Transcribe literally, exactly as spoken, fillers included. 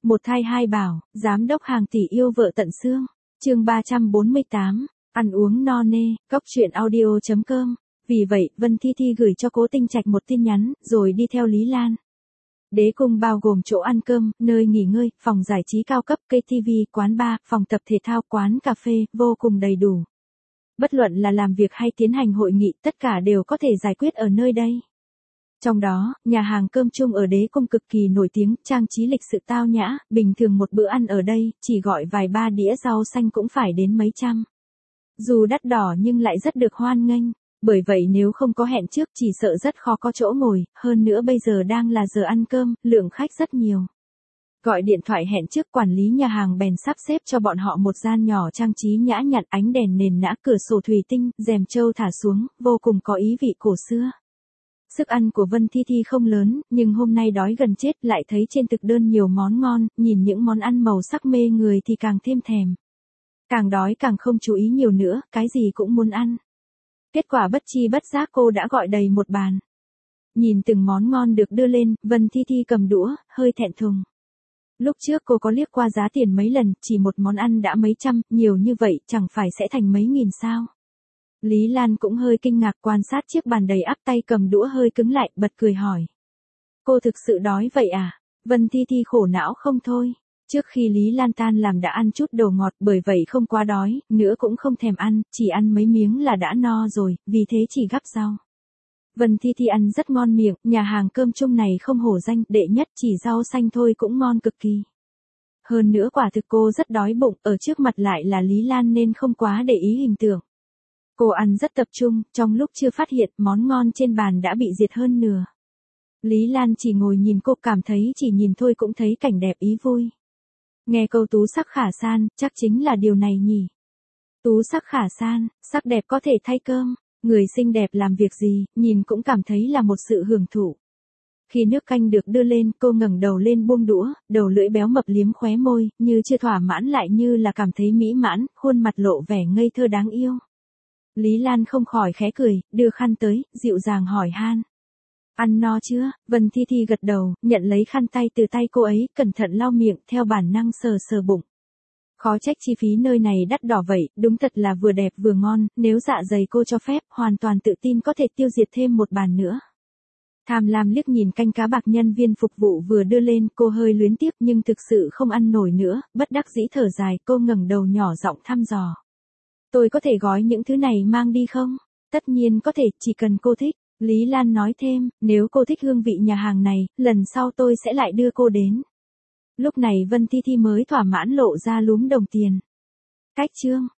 Một thai hai bảo, giám đốc hàng tỷ yêu vợ tận xương. Chương ba trăm bốn mươi tám, ăn uống no nê, cóc truyện audio chấm com. Vì vậy, Vân Thi Thi gửi cho Cố Tinh Trạch một tin nhắn, rồi đi theo Lý Lan. Đế cung bao gồm chỗ ăn cơm, nơi nghỉ ngơi, phòng giải trí cao cấp, cây ti vi, quán bar, phòng tập thể thao, quán cà phê, vô cùng đầy đủ. Bất luận là làm việc hay tiến hành hội nghị, tất cả đều có thể giải quyết ở nơi đây. Trong đó, nhà hàng cơm chung ở Đế cung cực kỳ nổi tiếng, trang trí lịch sự tao nhã, bình thường một bữa ăn ở đây, chỉ gọi vài ba đĩa rau xanh cũng phải đến mấy trăm. Dù đắt đỏ nhưng lại rất được hoan nghênh, bởi vậy nếu không có hẹn trước chỉ sợ rất khó có chỗ ngồi, hơn nữa bây giờ đang là giờ ăn cơm, lượng khách rất nhiều. Gọi điện thoại hẹn trước, quản lý nhà hàng bèn sắp xếp cho bọn họ một gian nhỏ trang trí nhã nhặn, ánh đèn nền nã, cửa sổ thủy tinh, rèm trâu thả xuống, vô cùng có ý vị cổ xưa. Sức ăn của Vân Thi Thi không lớn, nhưng hôm nay đói gần chết, lại thấy trên thực đơn nhiều món ngon, nhìn những món ăn màu sắc mê người thì càng thêm thèm. Càng đói càng không chú ý nhiều nữa, cái gì cũng muốn ăn. Kết quả bất chi bất giác cô đã gọi đầy một bàn. Nhìn từng món ngon được đưa lên, Vân Thi Thi cầm đũa, hơi thẹn thùng. Lúc trước cô có liếc qua giá tiền mấy lần, chỉ một món ăn đã mấy trăm, nhiều như vậy chẳng phải sẽ thành mấy nghìn sao. Lý Lan cũng hơi kinh ngạc quan sát chiếc bàn đầy ắp, tay cầm đũa hơi cứng lại, bật cười hỏi. Cô thực sự đói vậy à? Vân Thi Thi khổ não không thôi. Trước khi Lý Lan tan làm đã ăn chút đồ ngọt, bởi vậy không quá đói, nữa cũng không thèm ăn, chỉ ăn mấy miếng là đã no rồi, vì thế chỉ gắp rau. Vân Thi Thi ăn rất ngon miệng, nhà hàng cơm chung này không hổ danh, đệ nhất chỉ rau xanh thôi cũng ngon cực kỳ. Hơn nữa quả thực cô rất đói bụng, ở trước mặt lại là Lý Lan nên không quá để ý hình tượng. Cô ăn rất tập trung, trong lúc chưa phát hiện, món ngon trên bàn đã bị diệt hơn nửa. Lý Lan chỉ ngồi nhìn cô, cảm thấy chỉ nhìn thôi cũng thấy cảnh đẹp ý vui. Nghe câu tú sắc khả san, chắc chính là điều này nhỉ. Tú sắc khả san, sắc đẹp có thể thay cơm, người xinh đẹp làm việc gì, nhìn cũng cảm thấy là một sự hưởng thụ. Khi nước canh được đưa lên, cô ngẩng đầu lên buông đũa, đầu lưỡi béo mập liếm khóe môi, như chưa thỏa mãn lại như là cảm thấy mỹ mãn, khuôn mặt lộ vẻ ngây thơ đáng yêu. Lý Lan không khỏi khẽ cười, đưa khăn tới, dịu dàng hỏi han. Ăn no chưa? Vân Thi Thi gật đầu, nhận lấy khăn tay từ tay cô ấy, cẩn thận lau miệng, theo bản năng sờ sờ bụng. Khó trách chi phí nơi này đắt đỏ vậy, đúng thật là vừa đẹp vừa ngon, nếu dạ dày cô cho phép, hoàn toàn tự tin có thể tiêu diệt thêm một bàn nữa. Tham lam liếc nhìn canh cá bạc nhân viên phục vụ vừa đưa lên, cô hơi luyến tiếc nhưng thực sự không ăn nổi nữa, bất đắc dĩ thở dài, cô ngẩng đầu nhỏ giọng thăm dò. Tôi có thể gói những thứ này mang đi không? Tất nhiên có thể, chỉ cần cô thích. Lý Lan nói thêm, nếu cô thích hương vị nhà hàng này, lần sau tôi sẽ lại đưa cô đến. Lúc này Vân Thi Thi mới thỏa mãn lộ ra lúm đồng tiền. Cách chương.